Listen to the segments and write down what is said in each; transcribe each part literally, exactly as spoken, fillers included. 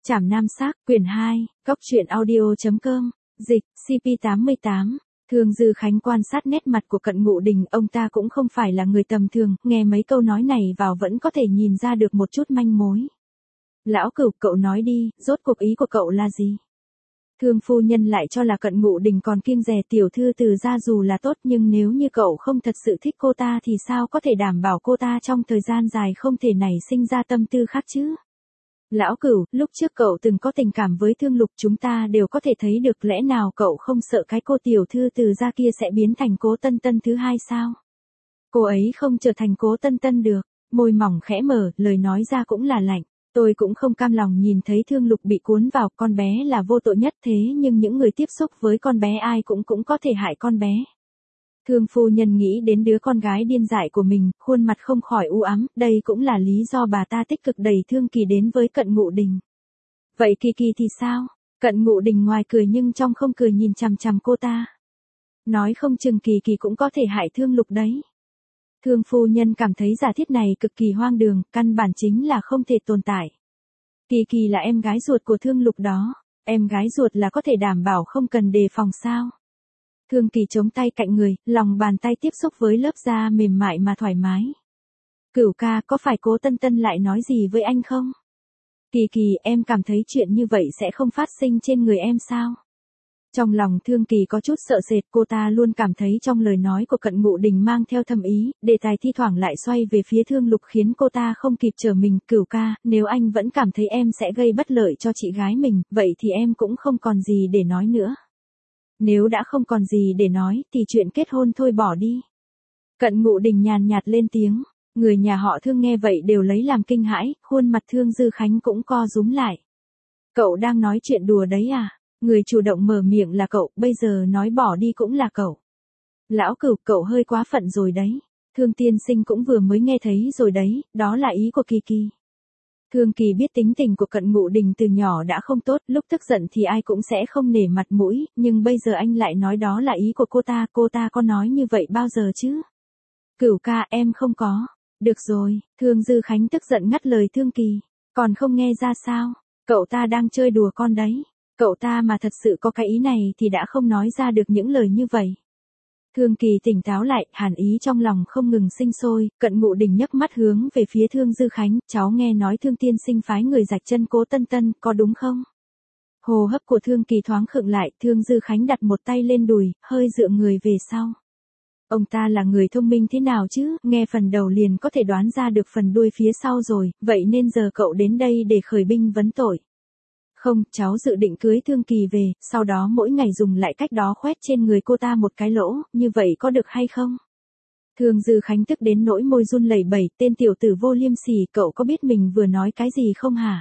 Trảm Nam Xác, quyển hai, Góc truyện audio chấm com, dịch, xê pê tám mươi tám. Thương Dư Khánh quan sát nét mặt của Cận Ngụ Đình, ông ta cũng không phải là người tầm thường, nghe mấy câu nói này vào vẫn có thể nhìn ra được một chút manh mối. Lão Cửu, cậu nói đi, rốt cuộc ý của cậu là gì? Thương phu nhân lại cho là Cận Ngụ Đình còn kiêng dè tiểu thư Từ gia dù là tốt, nhưng nếu như cậu không thật sự thích cô ta thì sao có thể đảm bảo cô ta trong thời gian dài không thể nảy sinh ra tâm tư khác chứ? Lão Cửu, lúc trước cậu từng có tình cảm với Thương Lục, chúng ta đều có thể thấy được, lẽ nào cậu không sợ cái cô tiểu thư Từ gia kia sẽ biến thành Cố Tân Tân thứ hai sao? Cô ấy không trở thành Cố Tân Tân được. Môi mỏng khẽ mở, lời nói ra cũng là lạnh. Tôi cũng không cam lòng nhìn thấy Thương Lục bị cuốn vào, con bé là vô tội nhất, thế nhưng những người tiếp xúc với con bé ai cũng cũng có thể hại con bé. Thương phu nhân nghĩ đến đứa con gái điên dại của mình, khuôn mặt không khỏi u ám, đây cũng là lý do bà ta tích cực đẩy Thương Kỳ đến với Cận Ngụ Đình. Vậy Kỳ Kỳ thì sao? Cận Ngụ Đình ngoài cười nhưng trong không cười nhìn chằm chằm cô ta. Nói không chừng Kỳ Kỳ cũng có thể hại Thương Lục đấy. Thương phu nhân cảm thấy giả thiết này cực kỳ hoang đường, căn bản chính là không thể tồn tại. Kỳ Kỳ là em gái ruột của Thương Lục đó, em gái ruột là có thể đảm bảo không cần đề phòng sao? Thương Kỳ chống tay cạnh người, lòng bàn tay tiếp xúc với lớp da mềm mại mà thoải mái. Cửu ca, có phải Cố Tân Tân lại nói gì với anh không? Kỳ Kỳ, em cảm thấy chuyện như vậy sẽ không phát sinh trên người em sao? Trong lòng Thương Kỳ có chút sợ sệt, cô ta luôn cảm thấy trong lời nói của Cận Ngụ Đình mang theo thâm ý, đề tài thi thoảng lại xoay về phía Thương Lục khiến cô ta không kịp trở mình. Cửu ca, nếu anh vẫn cảm thấy em sẽ gây bất lợi cho chị gái mình, vậy thì em cũng không còn gì để nói nữa. Nếu đã không còn gì để nói, thì chuyện kết hôn thôi bỏ đi. Cận Ngụ Đình nhàn nhạt lên tiếng, người nhà họ Thương nghe vậy đều lấy làm kinh hãi, khuôn mặt Thương Dư Khánh cũng co rúm lại. Cậu đang nói chuyện đùa đấy à? Người chủ động mở miệng là cậu, bây giờ nói bỏ đi cũng là cậu. Lão Cửu, cậu hơi quá phận rồi đấy. Thương tiên sinh cũng vừa mới nghe thấy rồi đấy, đó là ý của Kỳ Kỳ. Thương Kỳ biết tính tình của Cận Ngụ Đình từ nhỏ đã không tốt, lúc tức giận thì ai cũng sẽ không nể mặt mũi, nhưng bây giờ anh lại nói đó là ý của cô ta, cô ta có nói như vậy bao giờ chứ? Cửu ca, em không có. Được rồi, Thương Dư Khánh tức giận ngắt lời Thương Kỳ, còn không nghe ra sao? Cậu ta đang chơi đùa con đấy. Cậu ta mà thật sự có cái ý này thì đã không nói ra được những lời như vậy. Thương Kỳ tỉnh táo lại, hàn ý trong lòng không ngừng sinh sôi. Cận Ngụ Đình nhấc mắt hướng về phía Thương Dư Khánh, cháu nghe nói Thương tiên sinh phái người rạch chân Cố Tân Tân, có đúng không? Hô hấp của Thương Kỳ thoáng khựng lại, Thương Dư Khánh đặt một tay lên đùi, hơi dựa người về sau. Ông ta là người thông minh thế nào chứ, nghe phần đầu liền có thể đoán ra được phần đuôi phía sau rồi, vậy nên giờ cậu đến đây để khởi binh vấn tội. Không, cháu dự định cưới Thương Kỳ về, sau đó mỗi ngày dùng lại cách đó khoét trên người cô ta một cái lỗ, như vậy có được hay không? Thương Dư Khánh tức đến nỗi môi run lẩy bẩy, tên tiểu tử vô liêm sỉ, cậu có biết mình vừa nói cái gì không hả?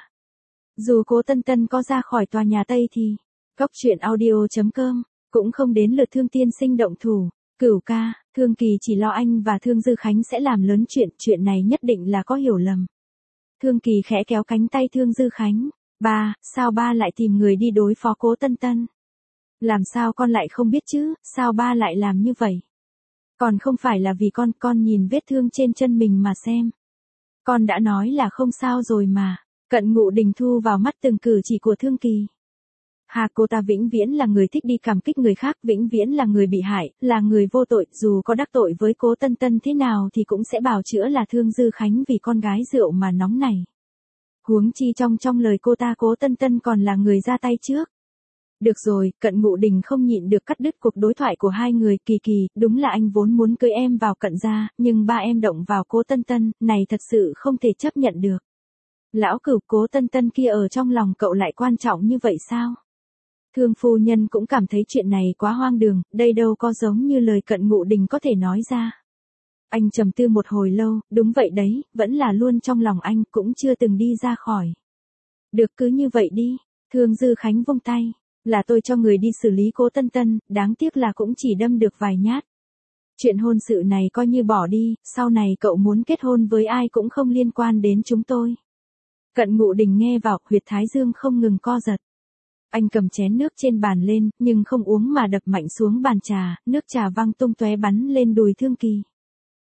Dù Cố Tân Tân có ra khỏi tòa nhà Tây thì, Góc truyện audio chấm com, cũng không đến lượt Thương tiên sinh động thủ. Cửu ca, Thương Kỳ chỉ lo anh và Thương Dư Khánh sẽ làm lớn chuyện, chuyện này nhất định là có hiểu lầm. Thương Kỳ khẽ kéo cánh tay Thương Dư Khánh. Ba, sao ba lại tìm người đi đối phó Cố Tân Tân? Làm sao con lại không biết chứ, sao ba lại làm như vậy? Còn không phải là vì con, con nhìn vết thương trên chân mình mà xem. Con đã nói là không sao rồi mà. Cận Ngụ Đình thu vào mắt từng cử chỉ của Thương Kỳ. Hà, cô ta vĩnh viễn là người thích đi cảm kích người khác, vĩnh viễn là người bị hại, là người vô tội, dù có đắc tội với Cố Tân Tân thế nào thì cũng sẽ bào chữa là Thương Dư Khánh vì con gái rượu mà nóng này. Huống chi trong trong lời cô ta, Cố Tân Tân còn là người ra tay trước. Được rồi, Cận Ngụ Đình không nhịn được cắt đứt cuộc đối thoại của hai người. Kỳ Kỳ, đúng là anh vốn muốn cưới em vào Cận gia, nhưng ba em động vào Cố Tân Tân, này thật sự không thể chấp nhận được. Lão Cửu, Cố Tân Tân kia ở trong lòng cậu lại quan trọng như vậy sao? Thương phu nhân cũng cảm thấy chuyện này quá hoang đường, đây đâu có giống như lời Cận Ngụ Đình có thể nói ra. Anh trầm tư một hồi lâu, đúng vậy đấy, vẫn là luôn trong lòng anh, cũng chưa từng đi ra khỏi. Được, cứ như vậy đi. Thương Dư Khánh vung tay, là tôi cho người đi xử lý Cố Tân Tân, đáng tiếc là cũng chỉ đâm được vài nhát. Chuyện hôn sự này coi như bỏ đi, sau này cậu muốn kết hôn với ai cũng không liên quan đến chúng tôi. Cận Ngụ Đình nghe vào, huyệt thái dương không ngừng co giật. Anh cầm chén nước trên bàn lên, nhưng không uống mà đập mạnh xuống bàn trà, nước trà văng tung tóe bắn lên đùi Thương Kỳ.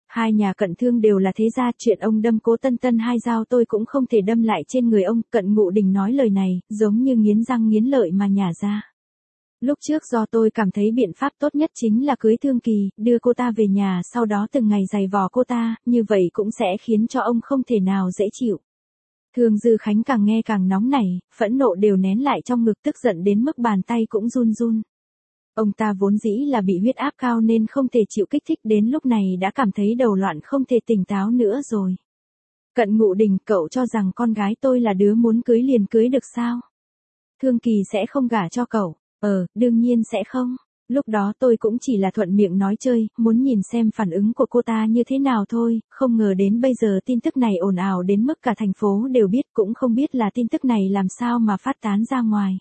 Hai nhà Cận Thương đều là thế gia, chuyện ông đâm Cố Tân Tân hai dao tôi cũng không thể đâm lại trên người ông. Cận Ngụ Đình nói lời này, giống như nghiến răng nghiến lợi mà nhả ra. Lúc trước do tôi cảm thấy biện pháp tốt nhất chính là cưới Thương Kỳ, đưa cô ta về nhà, sau đó từng ngày giày vò cô ta, như vậy cũng sẽ khiến cho ông không thể nào dễ chịu. Thương Dư Khánh càng nghe càng nóng nảy, phẫn nộ đều nén lại trong ngực, tức giận đến mức bàn tay cũng run run. Ông ta vốn dĩ là bị huyết áp cao nên không thể chịu kích thích, đến lúc này đã cảm thấy đầu loạn không thể tỉnh táo nữa rồi. Cận Ngụ Đình, cậu cho rằng con gái tôi là đứa muốn cưới liền cưới được sao? Thương Kỳ sẽ không gả cho cậu. Ờ, đương nhiên sẽ không. Lúc đó tôi cũng chỉ là thuận miệng nói chơi, muốn nhìn xem phản ứng của cô ta như thế nào thôi, không ngờ đến bây giờ tin tức này ồn ào đến mức cả thành phố đều biết, cũng không biết là tin tức này làm sao mà phát tán ra ngoài.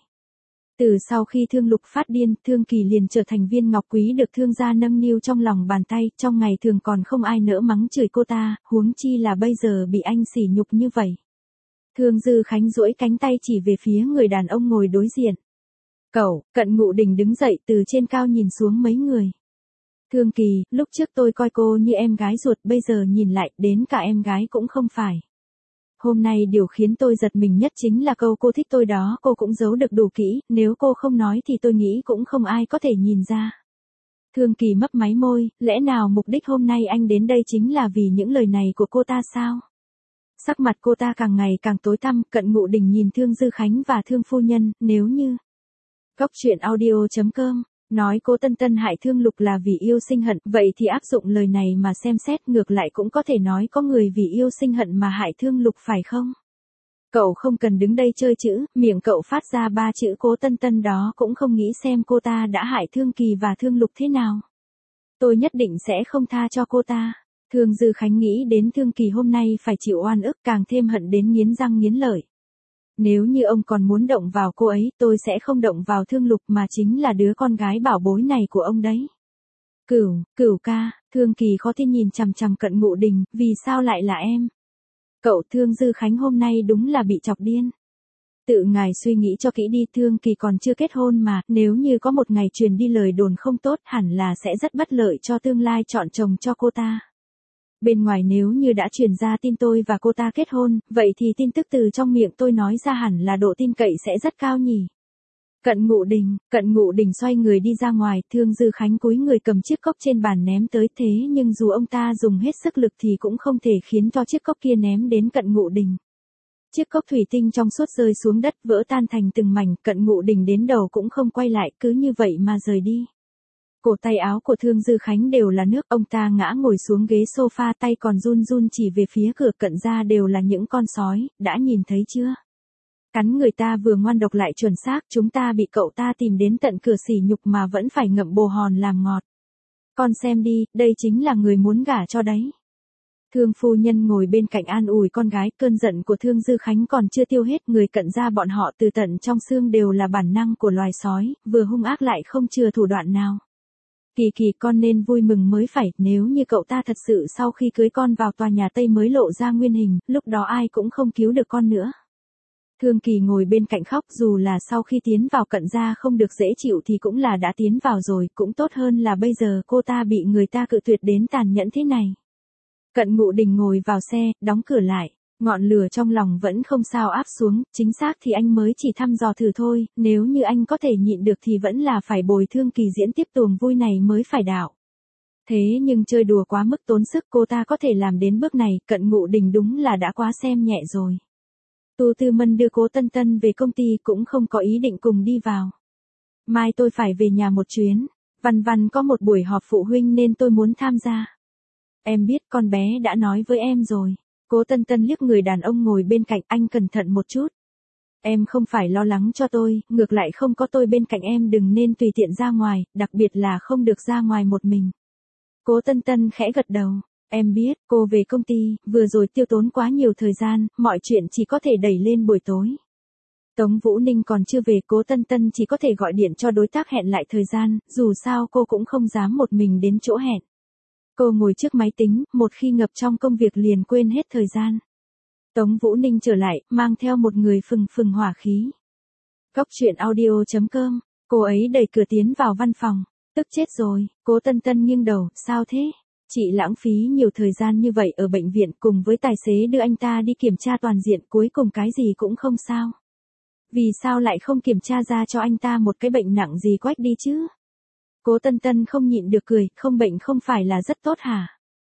Từ sau khi Thương Lục phát điên, Thương Kỳ liền trở thành viên ngọc quý được Thương gia nâng niu trong lòng bàn tay, trong ngày thường còn không ai nỡ mắng chửi cô ta, huống chi là bây giờ bị anh sỉ nhục như vậy. Thương Dư Khánh duỗi cánh tay chỉ về phía người đàn ông ngồi đối diện. Cậu, Cận Ngụ Đình đứng dậy từ trên cao nhìn xuống mấy người. Thương Kỳ, lúc trước tôi coi cô như em gái ruột, bây giờ nhìn lại, đến cả em gái cũng không phải. Hôm nay điều khiến tôi giật mình nhất chính là câu cô thích tôi đó, cô cũng giấu được đủ kỹ, nếu cô không nói thì tôi nghĩ cũng không ai có thể nhìn ra. Thương Kỳ mấp máy môi, lẽ nào mục đích hôm nay anh đến đây chính là vì những lời này của cô ta sao? Sắc mặt cô ta càng ngày càng tối tăm, Cận Ngụ Đình nhìn Thương Dư Khánh và Thương phu nhân, nếu như Góc truyện audio chấm com nói Cố Tân Tân hại Thương Lục là vì yêu sinh hận, vậy thì áp dụng lời này mà xem xét, ngược lại cũng có thể nói có người vì yêu sinh hận mà hại Thương Lục phải không? Cậu không cần đứng đây chơi chữ, miệng cậu phát ra ba chữ Cố Tân Tân đó cũng không nghĩ xem cô ta đã hại Thương Kỳ và Thương Lục thế nào. Tôi nhất định sẽ không tha cho cô ta. Thương Dư Khánh nghĩ đến Thương Kỳ hôm nay phải chịu oan ức, càng thêm hận đến nghiến răng nghiến lợi. Nếu như ông còn muốn động vào cô ấy, tôi sẽ không động vào Thương Lục mà chính là đứa con gái bảo bối này của ông đấy. Cửu, Cửu ca, Thương Kỳ khó tin nhìn chằm chằm Cận Ngụ Đình, vì sao lại là em? Cậu Thương Dư Khánh hôm nay đúng là bị chọc điên. Tự ngài suy nghĩ cho kỹ đi, Thương Kỳ còn chưa kết hôn mà, nếu như có một ngày truyền đi lời đồn không tốt hẳn là sẽ rất bất lợi cho tương lai chọn chồng cho cô ta. Bên ngoài nếu như đã truyền ra tin tôi và cô ta kết hôn, vậy thì tin tức từ trong miệng tôi nói ra hẳn là độ tin cậy sẽ rất cao nhỉ. Cận Ngụ Đình, Cận Ngụ Đình xoay người đi ra ngoài, Thương Dư Khánh cúi người cầm chiếc cốc trên bàn ném tới, thế nhưng dù ông ta dùng hết sức lực thì cũng không thể khiến cho chiếc cốc kia ném đến Cận Ngụ Đình. Chiếc cốc thủy tinh trong suốt rơi xuống đất, vỡ tan thành từng mảnh, Cận Ngụ Đình đến đầu cũng không quay lại, cứ như vậy mà rời đi. Cổ tay áo của Thương Dư Khánh đều là nước, ông ta ngã ngồi xuống ghế sofa, tay còn run run chỉ về phía cửa, Cận ra đều là những con sói, đã nhìn thấy chưa? Cắn người ta vừa ngoan độc lại chuẩn xác, chúng ta bị cậu ta tìm đến tận cửa sỉ nhục mà vẫn phải ngậm bồ hòn làm ngọt. Con xem đi, đây chính là người muốn gả cho đấy. Thương phu nhân ngồi bên cạnh an ủi con gái, cơn giận của Thương Dư Khánh còn chưa tiêu hết, người Cận gia bọn họ từ tận trong xương đều là bản năng của loài sói, vừa hung ác lại không chừa thủ đoạn nào. Kỳ Kỳ, con nên vui mừng mới phải, nếu như cậu ta thật sự sau khi cưới con vào tòa nhà Tây mới lộ ra nguyên hình, lúc đó ai cũng không cứu được con nữa. Thương Kỳ ngồi bên cạnh khóc, dù là sau khi tiến vào Cận gia không được dễ chịu thì cũng là đã tiến vào rồi, cũng tốt hơn là bây giờ cô ta bị người ta cự tuyệt đến tàn nhẫn thế này. Cận Ngụ Đình ngồi vào xe, đóng cửa lại. Ngọn lửa trong lòng vẫn không sao áp xuống, chính xác thì anh mới chỉ thăm dò thử thôi, nếu như anh có thể nhịn được thì vẫn là phải bồi Thương Kỳ diễn tiếp tuồng vui này mới phải đạo. Thế nhưng chơi đùa quá mức tốn sức, cô ta có thể làm đến bước này, Cận Ngụ Đình đúng là đã quá xem nhẹ rồi. Tu Tư Mân đưa Cố Tân Tân về công ty cũng không có ý định cùng đi vào. Mai tôi phải về nhà một chuyến, Văn Văn có một buổi họp phụ huynh nên tôi muốn tham gia. Em biết, con bé đã nói với em rồi. Cố Tân Tân liếc người đàn ông ngồi bên cạnh, anh cẩn thận một chút. Em không phải lo lắng cho tôi, ngược lại không có tôi bên cạnh em đừng nên tùy tiện ra ngoài, đặc biệt là không được ra ngoài một mình. Cố Tân Tân khẽ gật đầu. Em biết, cô về công ty, vừa rồi tiêu tốn quá nhiều thời gian, mọi chuyện chỉ có thể đẩy lên buổi tối. Tống Vũ Ninh còn chưa về, Cố Tân Tân chỉ có thể gọi điện cho đối tác hẹn lại thời gian, dù sao cô cũng không dám một mình đến chỗ hẹn. Cô ngồi trước máy tính, một khi ngập trong công việc liền quên hết thời gian. Tống Vũ Ninh trở lại, mang theo một người phừng phừng hỏa khí. Góc truyện audio chấm com, cô ấy đẩy cửa tiến vào văn phòng. Tức chết rồi, Cố Tân Tân nghiêng đầu, sao thế? Chị lãng phí nhiều thời gian như vậy ở bệnh viện cùng với tài xế đưa anh ta đi kiểm tra toàn diện cuối cùng cái gì cũng không sao. Vì sao lại không kiểm tra ra cho anh ta một cái bệnh nặng gì quách đi chứ? Cố Tân Tân không nhịn được cười, không bệnh không phải là rất tốt hả?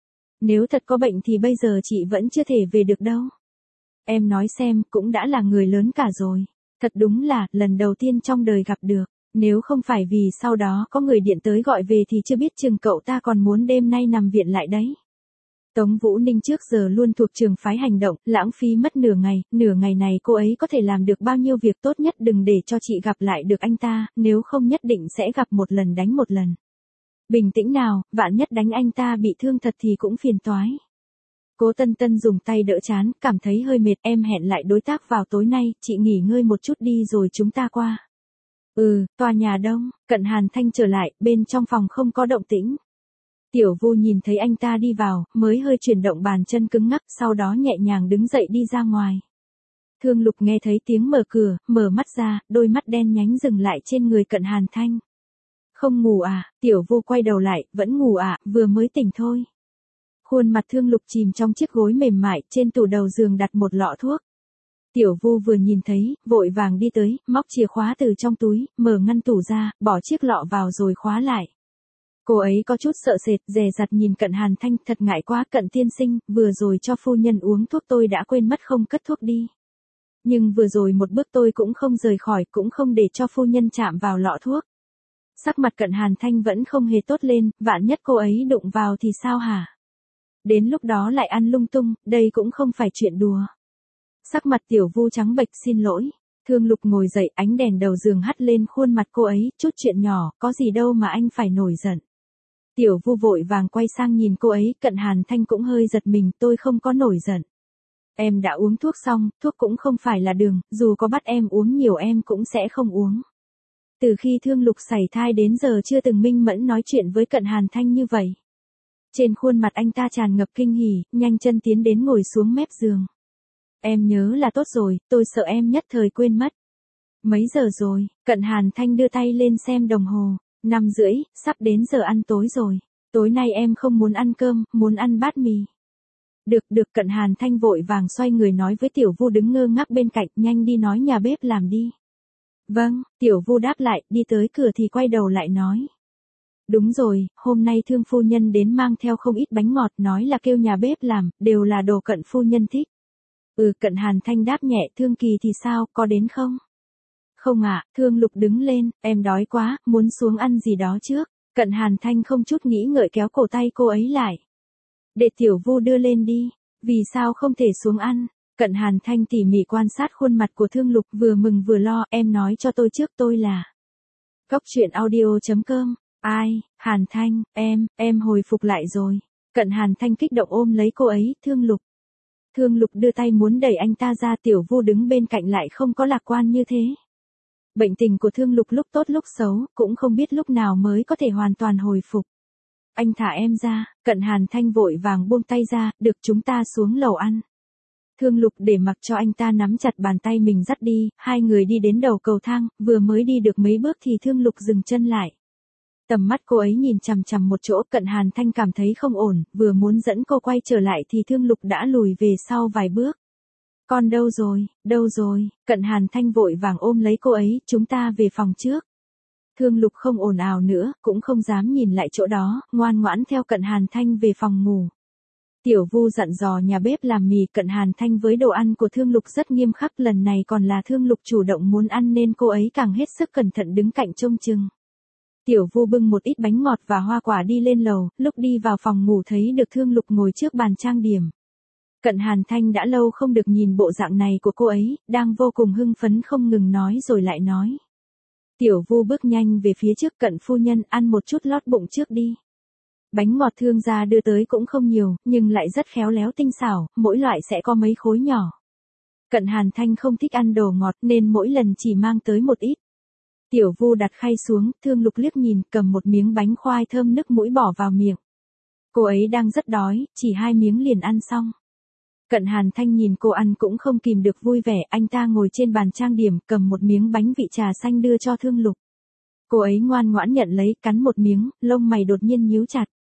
Nếu thật có bệnh thì bây giờ chị vẫn chưa thể về được đâu. Em nói xem, cũng đã là người lớn cả rồi. Thật đúng là, lần đầu tiên trong đời gặp được. Nếu không phải vì sau đó có người điện tới gọi về thì chưa biết chừng cậu ta còn muốn đêm nay nằm viện lại đấy. Tống Vũ Ninh trước giờ luôn thuộc trường phái hành động, lãng phí mất nửa ngày, nửa ngày này cô ấy có thể làm được bao nhiêu việc tốt nhất, đừng để cho chị gặp lại được anh ta, nếu không nhất định sẽ gặp một lần đánh một lần. Bình tĩnh nào, vạn nhất đánh anh ta bị thương thật thì cũng phiền toái. Cố Tân Tân dùng tay đỡ chán, cảm thấy hơi mệt, em hẹn lại đối tác vào tối nay, chị nghỉ ngơi một chút đi rồi chúng ta qua. Ừ, tòa nhà đông, Cận Hàn Thanh trở lại, bên trong phòng không có động tĩnh. Tiểu Vu nhìn thấy anh ta đi vào, mới hơi chuyển động bàn chân cứng ngắc, sau đó nhẹ nhàng đứng dậy đi ra ngoài. Thương Lục nghe thấy tiếng mở cửa, mở mắt ra, đôi mắt đen nhánh dừng lại trên người Cận Hàn Thanh. Không ngủ à? Tiểu Vu quay đầu lại, vẫn ngủ à, vừa mới tỉnh thôi. Khuôn mặt Thương Lục chìm trong chiếc gối mềm mại, trên tủ đầu giường đặt một lọ thuốc. Tiểu Vu vừa nhìn thấy, vội vàng đi tới, móc chìa khóa từ trong túi, mở ngăn tủ ra, bỏ chiếc lọ vào rồi khóa lại. Cô ấy có chút sợ sệt, dè dặt nhìn Cận Hàn Thanh, thật ngại quá Cận tiên sinh, vừa rồi cho phu nhân uống thuốc tôi đã quên mất không cất thuốc đi. Nhưng vừa rồi một bước tôi cũng không rời khỏi, cũng không để cho phu nhân chạm vào lọ thuốc. Sắc mặt Cận Hàn Thanh vẫn không hề tốt lên, vạn nhất cô ấy đụng vào thì sao hả? Đến lúc đó lại ăn lung tung, đây cũng không phải chuyện đùa. Sắc mặt Tiểu Vu trắng bệch, xin lỗi. Thương Lục ngồi dậy, ánh đèn đầu giường hắt lên khuôn mặt cô ấy, chút chuyện nhỏ, có gì đâu mà anh phải nổi giận. Tiểu Vu vội vàng quay sang nhìn cô ấy, Cận Hàn Thanh cũng hơi giật mình, tôi không có nổi giận. Em đã uống thuốc xong, thuốc cũng không phải là đường, dù có bắt em uống nhiều em cũng sẽ không uống. Từ khi Thương Lục sảy thai đến giờ chưa từng minh mẫn nói chuyện với Cận Hàn Thanh như vậy. Trên khuôn mặt anh ta tràn ngập kinh hỉ, nhanh chân tiến đến ngồi xuống mép giường. Em nhớ là tốt rồi, tôi sợ em nhất thời quên mất. Mấy giờ rồi? Cận Hàn Thanh đưa tay lên xem đồng hồ. Năm rưỡi, sắp đến giờ ăn tối rồi. Tối nay em không muốn ăn cơm, muốn ăn bát mì. Được được, Cận Hàn Thanh vội vàng xoay người nói với Tiểu Vu đứng ngơ ngác bên cạnh, nhanh đi nói nhà bếp làm đi. Vâng, Tiểu Vu đáp lại, đi tới cửa thì quay đầu lại nói. Đúng rồi, hôm nay Thương phu nhân đến mang theo không ít bánh ngọt, nói là kêu nhà bếp làm, đều là đồ Cận phu nhân thích. Ừ, Cận Hàn Thanh đáp nhẹ, Thương Kỳ thì sao, có đến không? Không ạ, à, Thương Lục đứng lên, em đói quá, muốn xuống ăn gì đó trước. Cận Hàn Thanh không chút nghĩ ngợi kéo cổ tay cô ấy lại. Để Tiểu Vu đưa lên đi, vì sao không thể xuống ăn? Cận Hàn Thanh tỉ mỉ quan sát khuôn mặt của Thương Lục, vừa mừng vừa lo, em nói cho tôi trước tôi là. Cóc truyện audio chấm com, ai, Hàn Thanh, em, em hồi phục lại rồi. Cận Hàn Thanh kích động ôm lấy cô ấy, Thương Lục. Thương Lục đưa tay muốn đẩy anh ta ra, Tiểu Vu đứng bên cạnh lại không có lạc quan như thế. Bệnh tình của Thương Lục lúc tốt lúc xấu, cũng không biết lúc nào mới có thể hoàn toàn hồi phục. Anh thả em ra, Cận Hàn Thanh vội vàng buông tay ra, được chúng ta xuống lầu ăn. Thương Lục để mặc cho anh ta nắm chặt bàn tay mình dắt đi, hai người đi đến đầu cầu thang, vừa mới đi được mấy bước thì Thương Lục dừng chân lại. Tầm mắt cô ấy nhìn chằm chằm một chỗ, Cận Hàn Thanh cảm thấy không ổn, vừa muốn dẫn cô quay trở lại thì Thương Lục đã lùi về sau vài bước. Con đâu rồi, đâu rồi, Cận Hàn Thanh vội vàng ôm lấy cô ấy, chúng ta về phòng trước. Thương Lục không ồn ào nữa, cũng không dám nhìn lại chỗ đó, ngoan ngoãn theo Cận Hàn Thanh về phòng ngủ. Tiểu Vu dặn dò nhà bếp làm mì, Cận Hàn Thanh với đồ ăn của Thương Lục rất nghiêm khắc, lần này còn là Thương Lục chủ động muốn ăn nên cô ấy càng hết sức cẩn thận đứng cạnh trông chừng. Tiểu Vu bưng một ít bánh ngọt và hoa quả đi lên lầu, lúc đi vào phòng ngủ thấy được Thương Lục ngồi trước bàn trang điểm. Cận Hàn Thanh đã lâu không được nhìn bộ dạng này của cô ấy, đang vô cùng hưng phấn không ngừng nói rồi lại nói. Tiểu Vu bước nhanh về phía trước, Cận phu nhân ăn một chút lót bụng trước đi. Bánh ngọt thương gia đưa tới cũng không nhiều, nhưng lại rất khéo léo tinh xảo, mỗi loại sẽ có mấy khối nhỏ. Cận Hàn Thanh không thích ăn đồ ngọt nên mỗi lần chỉ mang tới một ít. Tiểu Vu đặt khay xuống, Thương Lục liếc nhìn, cầm một miếng bánh khoai thơm nức mũi bỏ vào miệng. Cô ấy đang rất đói, chỉ hai miếng liền ăn xong. Cận Hàn Thanh nhìn cô ăn cũng không kìm được vui vẻ, anh ta ngồi trên bàn trang điểm, cầm một miếng bánh vị trà xanh đưa cho Thương Lục. Cô ấy ngoan ngoãn nhận lấy, cắn một miếng, lông mày đột nhiên nhíu chặt.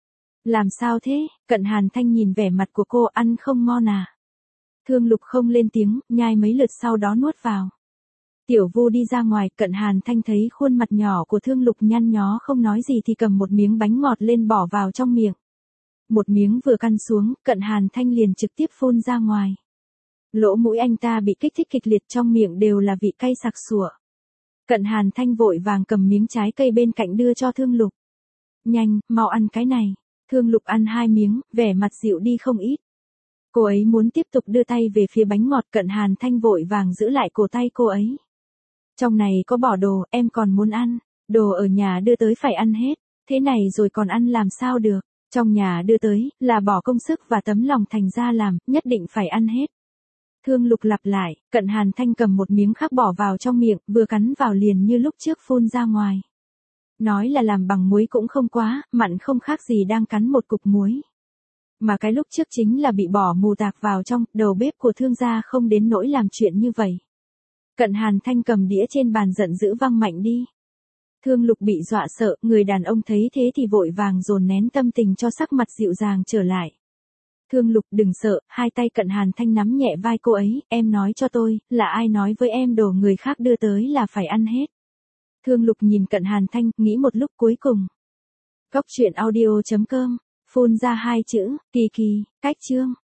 Làm sao thế? Cận Hàn Thanh nhìn vẻ mặt của cô, ăn không ngon à? Thương Lục không lên tiếng, nhai mấy lượt sau đó nuốt vào. Tiểu Vu đi ra ngoài, Cận Hàn Thanh thấy khuôn mặt nhỏ của Thương Lục nhăn nhó không nói gì thì cầm một miếng bánh ngọt lên bỏ vào trong miệng. Một miếng vừa căn xuống, Cận Hàn Thanh liền trực tiếp phun ra ngoài. Lỗ mũi anh ta bị kích thích kịch liệt, trong miệng đều là vị cay sặc sụa. Cận Hàn Thanh vội vàng cầm miếng trái cây bên cạnh đưa cho Thương Lục. Nhanh, mau ăn cái này. Thương Lục ăn hai miếng, vẻ mặt dịu đi không ít. Cô ấy muốn tiếp tục đưa tay về phía bánh ngọt, Cận Hàn Thanh vội vàng giữ lại cổ tay cô ấy. Trong này có bỏ đồ, em còn muốn ăn. Đồ ở nhà đưa tới phải ăn hết. Thế này rồi còn ăn làm sao được. Trong nhà đưa tới, là bỏ công sức và tấm lòng thành ra làm, nhất định phải ăn hết. Thương Lục lặp lại, Cận Hàn Thanh cầm một miếng khác bỏ vào trong miệng, vừa cắn vào liền như lúc trước phun ra ngoài. Nói là làm bằng muối cũng không quá, mặn không khác gì đang cắn một cục muối. Mà cái lúc trước chính là bị bỏ mù tạc vào trong, đầu bếp của thương gia không đến nỗi làm chuyện như vậy. Cận Hàn Thanh cầm đĩa trên bàn giận dữ văng mạnh đi. Thương Lục bị dọa sợ, người đàn ông thấy thế thì vội vàng dồn nén tâm tình cho sắc mặt dịu dàng trở lại. Thương Lục đừng sợ, hai tay Cận Hàn Thanh nắm nhẹ vai cô ấy, em nói cho tôi, là ai nói với em đồ người khác đưa tới là phải ăn hết. Thương Lục nhìn Cận Hàn Thanh, nghĩ một lúc cuối cùng. Góc truyện audio chấm com, phun ra hai chữ, kỳ kỳ, cách chương.